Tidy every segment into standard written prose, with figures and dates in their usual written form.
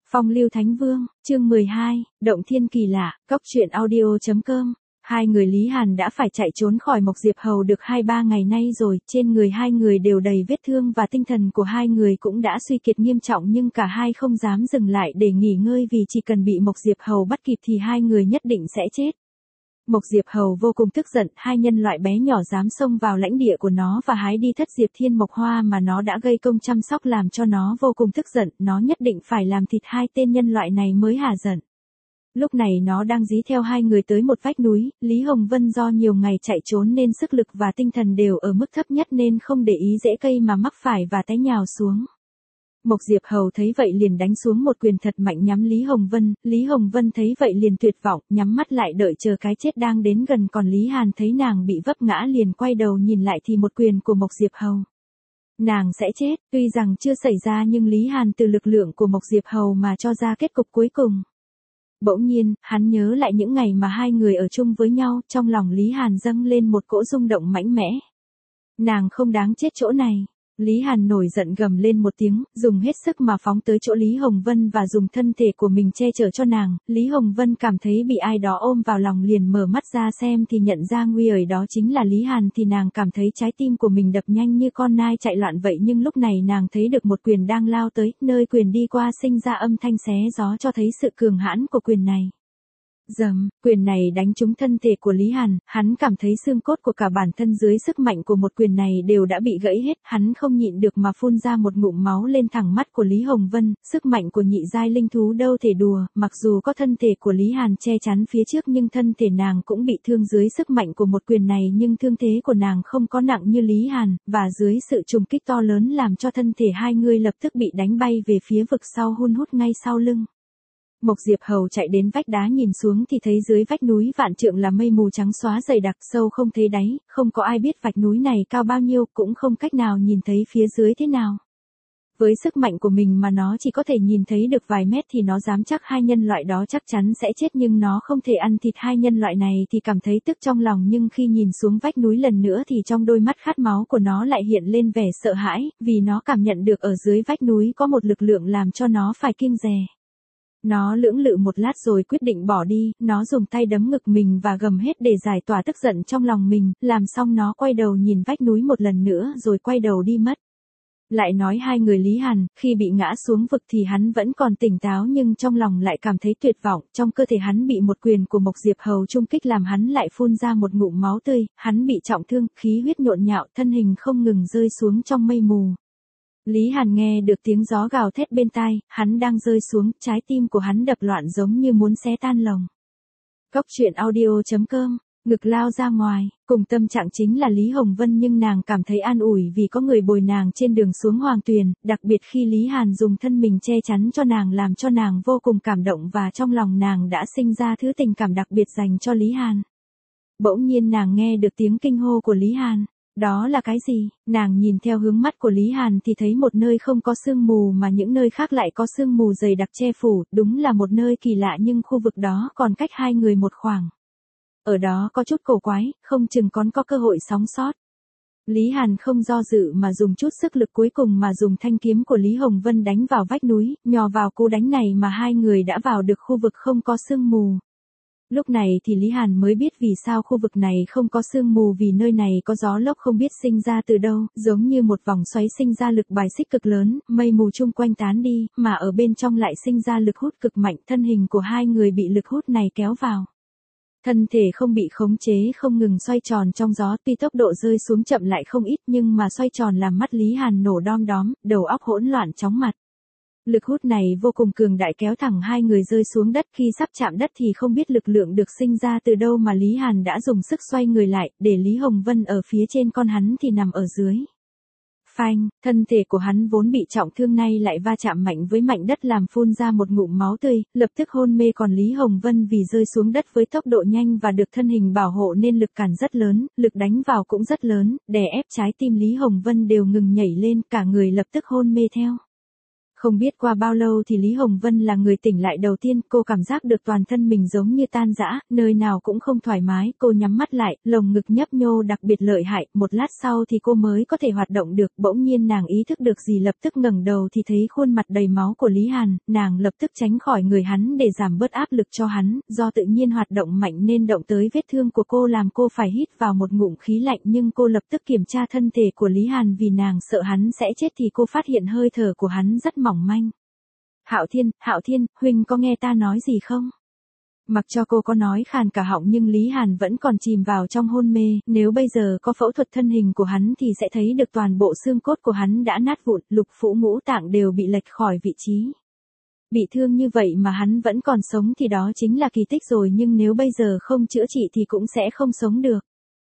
Phong lưu Thánh Vương, chương 12, Động Thiên Kỳ Lạ, Cốc truyện audio.com. Hai người Lý Hàn đã phải chạy trốn khỏi Mộc Diệp Hầu được 2-3 ngày nay rồi, trên người hai người đều đầy vết thương và tinh thần của hai người cũng đã suy kiệt nghiêm trọng, nhưng cả hai không dám dừng lại để nghỉ ngơi vì chỉ cần bị Mộc Diệp Hầu bắt kịp thì hai người nhất định sẽ chết. Mộc Diệp Hầu vô cùng tức giận, hai nhân loại bé nhỏ dám xông vào lãnh địa của nó và hái đi thất diệp thiên mộc hoa mà nó đã gây công chăm sóc làm cho nó vô cùng tức giận, nó nhất định phải làm thịt hai tên nhân loại này mới hả giận. Lúc này nó đang dí theo hai người tới một vách núi, Lý Hồng Vân do nhiều ngày chạy trốn nên sức lực và tinh thần đều ở mức thấp nhất nên không để ý rễ cây mà mắc phải và té nhào xuống. Mộc Diệp Hầu thấy vậy liền đánh xuống một quyền thật mạnh nhắm Lý Hồng Vân thấy vậy liền tuyệt vọng, nhắm mắt lại đợi chờ cái chết đang đến gần, còn Lý Hàn thấy nàng bị vấp ngã liền quay đầu nhìn lại thì một quyền của Mộc Diệp Hầu. Nàng sẽ chết, tuy rằng chưa xảy ra nhưng Lý Hàn từ lực lượng của Mộc Diệp Hầu mà cho ra kết cục cuối cùng. Bỗng nhiên, hắn nhớ lại những ngày mà hai người ở chung với nhau, trong lòng Lý Hàn dâng lên một cỗ rung động mãnh mẽ. Nàng không đáng chết chỗ này. Lý Hàn nổi giận gầm lên một tiếng, dùng hết sức mà phóng tới chỗ Lý Hồng Vân và dùng thân thể của mình che chở cho nàng. Lý Hồng Vân cảm thấy bị ai đó ôm vào lòng liền mở mắt ra xem thì nhận ra nguy ở đó chính là Lý Hàn, thì nàng cảm thấy trái tim của mình đập nhanh như con nai chạy loạn vậy, nhưng lúc này nàng thấy được một quyền đang lao tới, nơi quyền đi qua sinh ra âm thanh xé gió cho thấy sự cường hãn của quyền này. Dầm, quyền này đánh trúng thân thể của Lý Hàn, hắn cảm thấy xương cốt của cả bản thân dưới sức mạnh của một quyền này đều đã bị gãy hết, hắn không nhịn được mà phun ra một ngụm máu lên thẳng mắt của Lý Hồng Vân, sức mạnh của nhị giai linh thú đâu thể đùa, mặc dù có thân thể của Lý Hàn che chắn phía trước nhưng thân thể nàng cũng bị thương dưới sức mạnh của một quyền này, nhưng thương thế của nàng không có nặng như Lý Hàn, và dưới sự trùng kích to lớn làm cho thân thể hai người lập tức bị đánh bay về phía vực sau hun hút ngay sau lưng. Mộc Diệp Hầu chạy đến vách đá nhìn xuống thì thấy dưới vách núi vạn trượng là mây mù trắng xóa dày đặc sâu không thấy đáy, không có ai biết vách núi này cao bao nhiêu, cũng không cách nào nhìn thấy phía dưới thế nào. Với sức mạnh của mình mà nó chỉ có thể nhìn thấy được vài mét thì nó dám chắc hai nhân loại đó chắc chắn sẽ chết, nhưng nó không thể ăn thịt hai nhân loại này thì cảm thấy tức trong lòng, nhưng khi nhìn xuống vách núi lần nữa thì trong đôi mắt khát máu của nó lại hiện lên vẻ sợ hãi, vì nó cảm nhận được ở dưới vách núi có một lực lượng làm cho nó phải kiêng dè. Nó lưỡng lự một lát rồi quyết định bỏ đi, nó dùng tay đấm ngực mình và gầm hết để giải tỏa tức giận trong lòng mình, làm xong nó quay đầu nhìn vách núi một lần nữa rồi quay đầu đi mất. Lại nói hai người Lý Hàn, khi bị ngã xuống vực thì hắn vẫn còn tỉnh táo nhưng trong lòng lại cảm thấy tuyệt vọng, trong cơ thể hắn bị một quyền của Mộc Diệp Hầu trung kích làm hắn lại phun ra một ngụm máu tươi, hắn bị trọng thương, khí huyết nhộn nhạo, thân hình không ngừng rơi xuống trong mây mù. Lý Hàn nghe được tiếng gió gào thét bên tai, hắn đang rơi xuống, trái tim của hắn đập loạn giống như muốn xé tan lồng. Cốc truyện audio.com, ngực lao ra ngoài, cùng tâm trạng chính là Lý Hồng Vân, nhưng nàng cảm thấy an ủi vì có người bồi nàng trên đường xuống Hoàng Tuyền, đặc biệt khi Lý Hàn dùng thân mình che chắn cho nàng làm cho nàng vô cùng cảm động và trong lòng nàng đã sinh ra thứ tình cảm đặc biệt dành cho Lý Hàn. Bỗng nhiên nàng nghe được tiếng kinh hô của Lý Hàn. Đó là cái gì? Nàng nhìn theo hướng mắt của Lý Hàn thì thấy một nơi không có sương mù mà những nơi khác lại có sương mù dày đặc che phủ, đúng là một nơi kỳ lạ, nhưng khu vực đó còn cách hai người một khoảng. Ở đó có chút cổ quái, không chừng còn có cơ hội sống sót. Lý Hàn không do dự mà dùng chút sức lực cuối cùng mà dùng thanh kiếm của Lý Hồng Vân đánh vào vách núi, nhờ vào cú đánh này mà hai người đã vào được khu vực không có sương mù. Lúc này thì Lý Hàn mới biết vì sao khu vực này không có sương mù, vì nơi này có gió lốc không biết sinh ra từ đâu, giống như một vòng xoáy sinh ra lực bài xích cực lớn, mây mù chung quanh tán đi, mà ở bên trong lại sinh ra lực hút cực mạnh, thân hình của hai người bị lực hút này kéo vào. Thân thể không bị khống chế không ngừng xoay tròn trong gió, tuy tốc độ rơi xuống chậm lại không ít nhưng mà xoay tròn làm mắt Lý Hàn nổ đom đóm, đầu óc hỗn loạn chóng mặt. Lực hút này vô cùng cường đại kéo thẳng hai người rơi xuống đất, khi sắp chạm đất thì không biết lực lượng được sinh ra từ đâu mà Lý Hàn đã dùng sức xoay người lại, để Lý Hồng Vân ở phía trên con hắn thì nằm ở dưới. Phanh, thân thể của hắn vốn bị trọng thương nay lại va chạm mạnh với mảnh đất làm phun ra một ngụm máu tươi, lập tức hôn mê, còn Lý Hồng Vân vì rơi xuống đất với tốc độ nhanh và được thân hình bảo hộ nên lực cản rất lớn, lực đánh vào cũng rất lớn, đè ép trái tim Lý Hồng Vân đều ngừng nhảy lên, cả người lập tức hôn mê theo. Không biết qua bao lâu thì Lý Hồng Vân là người tỉnh lại đầu tiên, cô cảm giác được toàn thân mình giống như tan rã, nơi nào cũng không thoải mái, cô nhắm mắt lại, lồng ngực nhấp nhô đặc biệt lợi hại, một lát sau thì cô mới có thể hoạt động được, bỗng nhiên nàng ý thức được gì lập tức ngẩng đầu thì thấy khuôn mặt đầy máu của Lý Hàn, nàng lập tức tránh khỏi người hắn để giảm bớt áp lực cho hắn, do tự nhiên hoạt động mạnh nên động tới vết thương của cô làm cô phải hít vào một ngụm khí lạnh nhưng cô lập tức kiểm tra thân thể của Lý Hàn vì nàng sợ hắn sẽ chết thì cô phát hiện hơi thở của hắn rất mỏng manh. Hạo Thiên, huynh có nghe ta nói gì không? Mặc cho cô có nói khàn cả họng nhưng Lý Hàn vẫn còn chìm vào trong hôn mê, nếu bây giờ có phẫu thuật thân hình của hắn thì sẽ thấy được toàn bộ xương cốt của hắn đã nát vụn, lục phủ ngũ tạng đều bị lệch khỏi vị trí. Bị thương như vậy mà hắn vẫn còn sống thì đó chính là kỳ tích rồi nhưng nếu bây giờ không chữa trị thì cũng sẽ không sống được.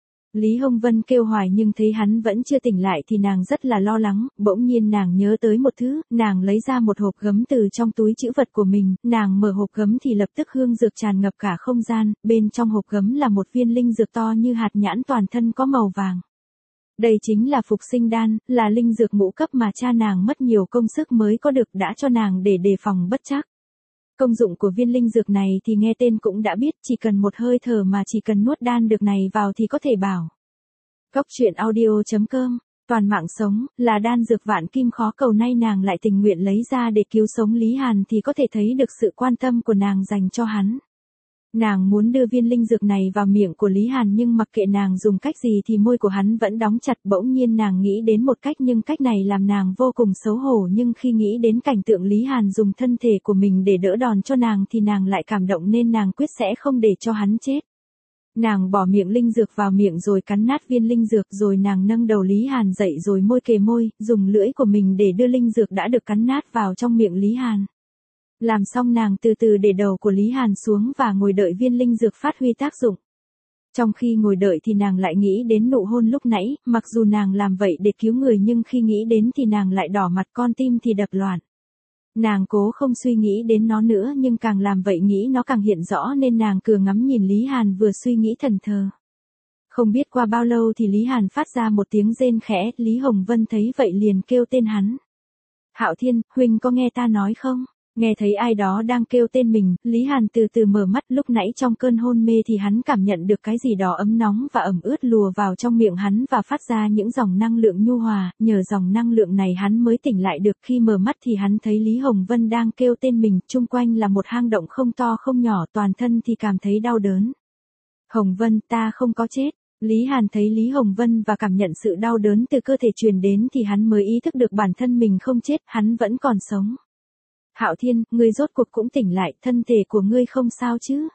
Lý Hồng Vân kêu hoài nhưng thấy hắn vẫn chưa tỉnh lại thì nàng rất là lo lắng, bỗng nhiên nàng nhớ tới một thứ, nàng lấy ra một hộp gấm từ trong túi trữ vật của mình, nàng mở hộp gấm thì lập tức hương dược tràn ngập cả không gian, bên trong hộp gấm là một viên linh dược to như hạt nhãn toàn thân có màu vàng. Đây chính là phục sinh đan, là linh dược ngũ cấp mà cha nàng mất nhiều công sức mới có được đã cho nàng để đề phòng bất trắc. Công dụng của viên linh dược này thì nghe tên cũng đã biết, chỉ cần một hơi thở mà chỉ cần nuốt đan dược này vào thì có thể bảo. Cốc truyện audio.com, toàn mạng sống, là đan dược vạn kim khó cầu nay nàng lại tình nguyện lấy ra để cứu sống Lý Hàn thì có thể thấy được sự quan tâm của nàng dành cho hắn. Nàng muốn đưa viên linh dược này vào miệng của Lý Hàn nhưng mặc kệ nàng dùng cách gì thì môi của hắn vẫn đóng chặt, bỗng nhiên nàng nghĩ đến một cách nhưng cách này làm nàng vô cùng xấu hổ nhưng khi nghĩ đến cảnh tượng Lý Hàn dùng thân thể của mình để đỡ đòn cho nàng thì nàng lại cảm động nên nàng quyết sẽ không để cho hắn chết. Nàng bỏ miệng linh dược vào miệng rồi cắn nát viên linh dược rồi nàng nâng đầu Lý Hàn dậy rồi môi kề môi, dùng lưỡi của mình để đưa linh dược đã được cắn nát vào trong miệng Lý Hàn. Làm xong nàng từ từ để đầu của Lý Hàn xuống và ngồi đợi viên linh dược phát huy tác dụng. Trong khi ngồi đợi thì nàng lại nghĩ đến nụ hôn lúc nãy, mặc dù nàng làm vậy để cứu người nhưng khi nghĩ đến thì nàng lại đỏ mặt, con tim thì đập loạn. Nàng cố không suy nghĩ đến nó nữa nhưng càng làm vậy nghĩ nó càng hiện rõ nên nàng cứ ngắm nhìn Lý Hàn vừa suy nghĩ thần thờ. Không biết qua bao lâu thì Lý Hàn phát ra một tiếng rên khẽ, Lý Hồng Vân thấy vậy liền kêu tên hắn. Hạo Thiên, huynh có nghe ta nói không? Nghe thấy ai đó đang kêu tên mình, Lý Hàn từ từ mở mắt, lúc nãy trong cơn hôn mê thì hắn cảm nhận được cái gì đó ấm nóng và ẩm ướt lùa vào trong miệng hắn và phát ra những dòng năng lượng nhu hòa, nhờ dòng năng lượng này hắn mới tỉnh lại được. Khi mở mắt thì hắn thấy Lý Hồng Vân đang kêu tên mình, chung quanh là một hang động không to không nhỏ, toàn thân thì cảm thấy đau đớn. Hồng Vân, ta không có chết. Lý Hàn thấy Lý Hồng Vân và cảm nhận sự đau đớn từ cơ thể truyền đến thì hắn mới ý thức được bản thân mình không chết, hắn vẫn còn sống. Hạo Thiên, ngươi rốt cuộc cũng tỉnh lại, thân thể của ngươi không sao chứ?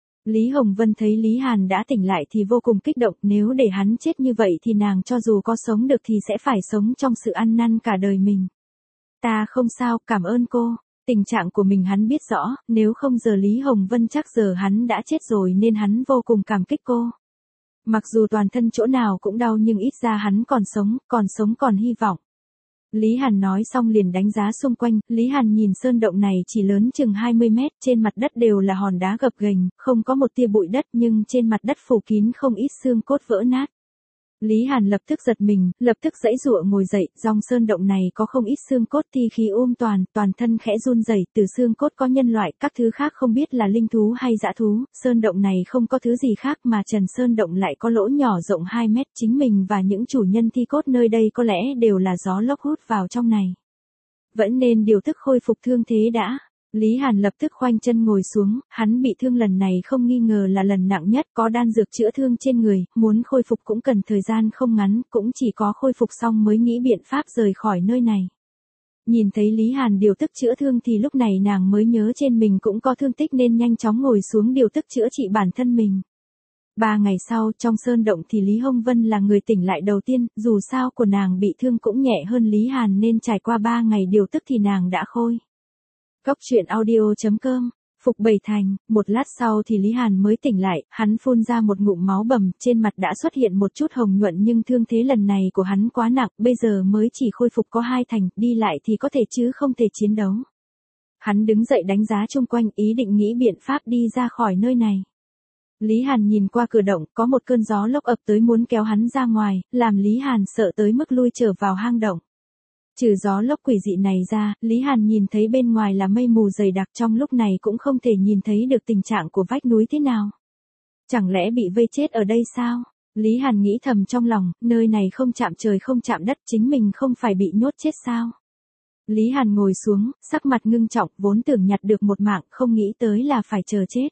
Lý Hồng Vân thấy Lý Hàn đã tỉnh lại thì vô cùng kích động, nếu để hắn chết như vậy thì nàng cho dù có sống được thì sẽ phải sống trong sự ăn năn cả đời mình. Ta không sao, cảm ơn cô. Tình trạng của mình hắn biết rõ, nếu không giờ Lý Hồng Vân chắc giờ hắn đã chết rồi nên hắn vô cùng cảm kích cô. Mặc dù toàn thân chỗ nào cũng đau nhưng ít ra hắn còn sống còn hy vọng. Lý Hàn nói xong liền đánh giá xung quanh, Lý Hàn nhìn sơn động này chỉ lớn chừng 20 mét, trên mặt đất đều là hòn đá gập ghềnh, không có một tia bụi đất nhưng trên mặt đất phủ kín không ít xương cốt vỡ nát. Lý Hàn lập tức giật mình, lập tức giãy giụa ngồi dậy, trong sơn động này có không ít xương cốt thi khí toàn thân khẽ run rẩy, từ xương cốt có nhân loại, các thứ khác không biết là linh thú hay dã thú, sơn động này không có thứ gì khác mà trần sơn động lại có lỗ nhỏ rộng 2 mét, chính mình và những chủ nhân thi cốt nơi đây có lẽ đều là gió lốc hút vào trong này. Vẫn nên điều tức khôi phục thương thế đã. Lý Hàn lập tức khoanh chân ngồi xuống, hắn bị thương lần này không nghi ngờ là lần nặng nhất, có đan dược chữa thương trên người, muốn khôi phục cũng cần thời gian không ngắn, cũng chỉ có khôi phục xong mới nghĩ biện pháp rời khỏi nơi này. Nhìn thấy Lý Hàn điều tức chữa thương thì lúc này nàng mới nhớ trên mình cũng có thương tích nên nhanh chóng ngồi xuống điều tức chữa trị bản thân mình. 3 ngày sau, trong sơn động thì Lý Hồng Vân là người tỉnh lại đầu tiên, dù sao của nàng bị thương cũng nhẹ hơn Lý Hàn nên trải qua 3 ngày điều tức thì nàng đã khôi. Cốc truyện audio.com, phục bảy thành, một lát sau thì Lý Hàn mới tỉnh lại, hắn phun ra một ngụm máu bầm, trên mặt đã xuất hiện một chút hồng nhuận nhưng thương thế lần này của hắn quá nặng, bây giờ mới chỉ khôi phục có 2 thành, đi lại thì có thể chứ không thể chiến đấu. Hắn đứng dậy đánh giá chung quanh, ý định nghĩ biện pháp đi ra khỏi nơi này. Lý Hàn nhìn qua cửa động, có một cơn gió lốc ập tới muốn kéo hắn ra ngoài, làm Lý Hàn sợ tới mức lui trở vào hang động. Trừ gió lốc quỷ dị này ra, Lý Hàn nhìn thấy bên ngoài là mây mù dày đặc, trong lúc này cũng không thể nhìn thấy được tình trạng của vách núi thế nào. Chẳng lẽ bị vây chết ở đây sao? Lý Hàn nghĩ thầm trong lòng, nơi này không chạm trời không chạm đất, chính mình không phải bị nhốt chết sao? Lý Hàn ngồi xuống, sắc mặt ngưng trọng, vốn tưởng nhặt được một mạng, không nghĩ tới là phải chờ chết.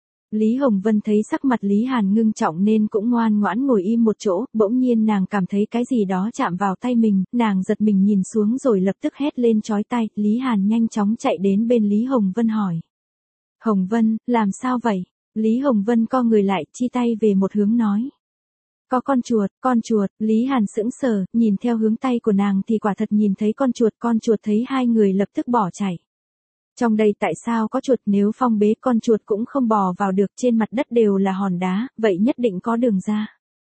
Lý Hồng Vân thấy sắc mặt Lý Hàn ngưng trọng nên cũng ngoan ngoãn ngồi im một chỗ, bỗng nhiên nàng cảm thấy cái gì đó chạm vào tay mình, nàng giật mình nhìn xuống rồi lập tức hét lên chói tai. Lý Hàn nhanh chóng chạy đến bên Lý Hồng Vân hỏi. Hồng Vân, làm sao vậy? Lý Hồng Vân co người lại, chi tay về một hướng nói. Có con chuột, Lý Hàn sững sờ, nhìn theo hướng tay của nàng thì quả thật nhìn thấy con chuột thấy hai người lập tức bỏ chạy. Trong đây tại sao có chuột, nếu phong bế con chuột cũng không bò vào được, trên mặt đất đều là hòn đá, vậy nhất định có đường ra.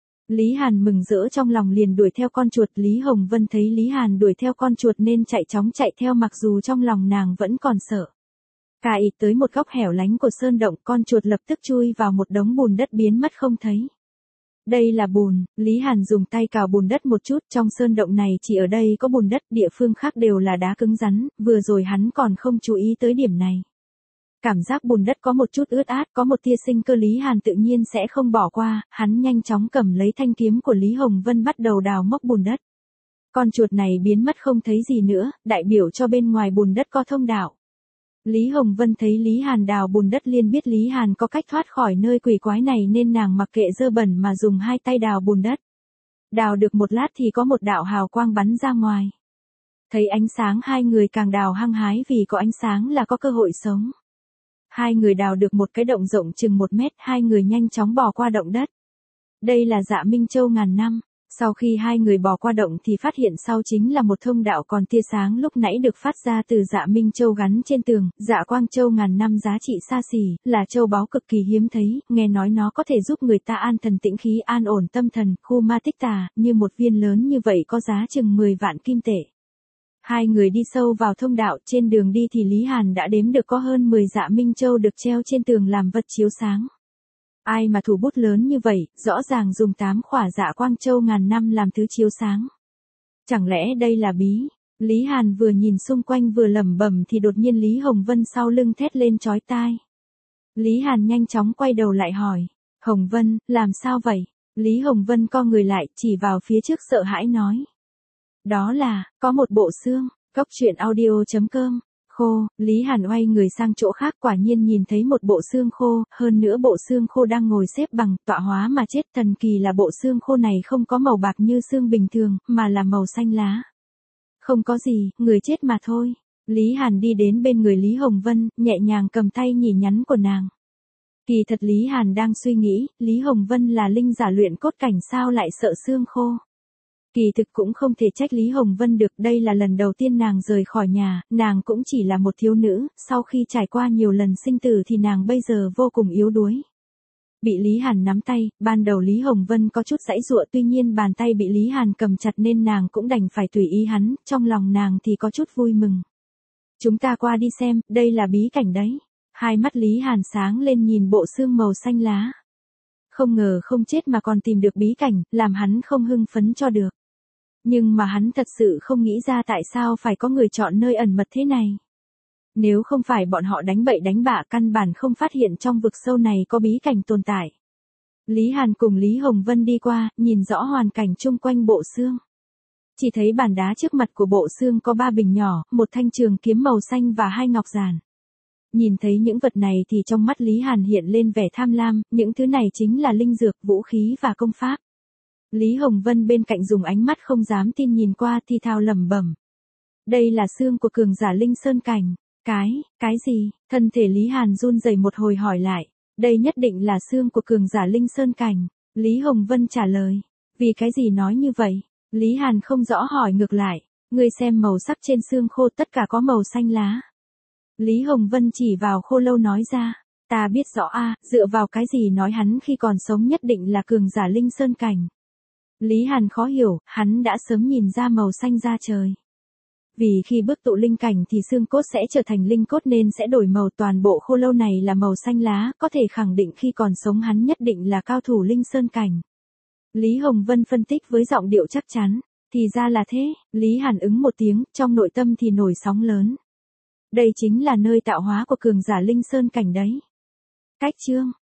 Lý Hàn mừng rỡ trong lòng liền đuổi theo con chuột, Lý Hồng Vân thấy Lý Hàn đuổi theo con chuột nên chạy chóng chạy theo mặc dù trong lòng nàng vẫn còn sợ. Cài tới một góc hẻo lánh của sơn động, con chuột lập tức chui vào một đống bùn đất biến mất không thấy. Đây là bùn, Lý Hàn dùng tay cào bùn đất một chút, trong sơn động này chỉ ở đây có bùn đất, địa phương khác đều là đá cứng rắn, vừa rồi hắn còn không chú ý tới điểm này. Cảm giác bùn đất có một chút ướt át, có một tia sinh cơ, Lý Hàn tự nhiên sẽ không bỏ qua, hắn nhanh chóng cầm lấy thanh kiếm của Lý Hồng Vân bắt đầu đào móc bùn đất. Con chuột này biến mất không thấy gì nữa, đại biểu cho bên ngoài bùn đất có thông đạo. Lý Hồng Vân thấy Lý Hàn đào bùn đất liền biết Lý Hàn có cách thoát khỏi nơi quỷ quái này nên nàng mặc kệ dơ bẩn mà dùng hai tay đào bùn đất. Đào được một lát thì có một đạo hào quang bắn ra ngoài. Thấy ánh sáng hai người càng đào hăng hái vì có ánh sáng là có cơ hội sống. Hai người đào được một cái động rộng chừng 1 mét, hai người nhanh chóng bò qua động đất. Đây là Dạ Minh Châu ngàn năm. Sau khi hai người bò qua động thì phát hiện sau chính là một thông đạo, còn tia sáng lúc nãy được phát ra từ Dạ Minh Châu gắn trên tường. Dạ Quang Châu ngàn năm giá trị xa xỉ, là châu báu cực kỳ hiếm thấy, nghe nói nó có thể giúp người ta an thần tĩnh khí, an ổn tâm thần, khu ma tích tà, như một viên lớn như vậy có giá chừng 10 vạn kim tệ. Hai người đi sâu vào thông đạo, trên đường đi thì Lý Hàn đã đếm được có hơn 10 Dạ Minh Châu được treo trên tường làm vật chiếu sáng. Ai mà thủ bút lớn như vậy, rõ ràng dùng 8 khỏa Dạ Quang Châu ngàn năm làm thứ chiếu sáng. Chẳng lẽ đây là bí? Lý Hàn vừa nhìn xung quanh vừa lẩm bẩm thì đột nhiên Lý Hồng Vân sau lưng thét lên chói tai. Lý Hàn nhanh chóng quay đầu lại hỏi. Hồng Vân, làm sao vậy? Lý Hồng Vân co người lại, chỉ vào phía trước sợ hãi nói. Đó là, có một bộ xương. Cốc truyện audio.com. Khô, Lý Hàn oay người sang chỗ khác, quả nhiên nhìn thấy một bộ xương khô, hơn nữa bộ xương khô đang ngồi xếp bằng, tọa hóa mà chết. Thần kỳ là bộ xương khô này không có màu bạc như xương bình thường, mà là màu xanh lá. Không có gì, người chết mà thôi. Lý Hàn đi đến bên người Lý Hồng Vân, nhẹ nhàng cầm tay nhỉ nhắn của nàng. Kỳ thật Lý Hàn đang suy nghĩ, Lý Hồng Vân là linh giả luyện cốt cảnh sao lại sợ xương khô. Kỳ thực cũng không thể trách Lý Hồng Vân được, đây là lần đầu tiên nàng rời khỏi nhà, nàng cũng chỉ là một thiếu nữ, sau khi trải qua nhiều lần sinh tử thì nàng bây giờ vô cùng yếu đuối. Bị Lý Hàn nắm tay, ban đầu Lý Hồng Vân có chút giãy giụa, tuy nhiên bàn tay bị Lý Hàn cầm chặt nên nàng cũng đành phải tùy ý hắn, trong lòng nàng thì có chút vui mừng. Chúng ta qua đi xem, đây là bí cảnh đấy. Hai mắt Lý Hàn sáng lên nhìn bộ xương màu xanh lá. Không ngờ không chết mà còn tìm được bí cảnh, làm hắn không hưng phấn cho được. Nhưng mà hắn thật sự không nghĩ ra tại sao phải có người chọn nơi ẩn mật thế này. Nếu không phải bọn họ đánh bậy đánh bạ căn bản không phát hiện trong vực sâu này có bí cảnh tồn tại. Lý Hàn cùng Lý Hồng Vân đi qua, nhìn rõ hoàn cảnh chung quanh bộ xương. Chỉ thấy bàn đá trước mặt của bộ xương có 3 bình nhỏ, một thanh trường kiếm màu xanh và 2 ngọc giản. Nhìn thấy những vật này thì trong mắt Lý Hàn hiện lên vẻ tham lam, những thứ này chính là linh dược, vũ khí và công pháp. Lý Hồng Vân bên cạnh dùng ánh mắt không dám tin nhìn qua thì thào lẩm bẩm. Đây là xương của cường giả linh sơn cảnh. Cái gì? Thân thể Lý Hàn run rẩy một hồi hỏi lại. Đây nhất định là xương của cường giả linh sơn cảnh. Lý Hồng Vân trả lời. Vì cái gì nói như vậy? Lý Hàn không rõ hỏi ngược lại. Ngươi xem màu sắc trên xương khô tất cả có màu xanh lá. Lý Hồng Vân chỉ vào khô lâu nói ra. Ta biết rõ dựa vào cái gì nói hắn khi còn sống nhất định là cường giả linh sơn cảnh. Lý Hàn khó hiểu, hắn đã sớm nhìn ra màu xanh da trời. Vì khi bước tụ linh cảnh thì xương cốt sẽ trở thành linh cốt nên sẽ đổi màu, toàn bộ khô lâu này là màu xanh lá, có thể khẳng định khi còn sống hắn nhất định là cao thủ linh sơn cảnh. Lý Hồng Vân phân tích với giọng điệu chắc chắn. Thì ra là thế, Lý Hàn ứng một tiếng, trong nội tâm thì nổi sóng lớn. Đây chính là nơi tạo hóa của cường giả Linh Sơn cảnh đấy. Cách chương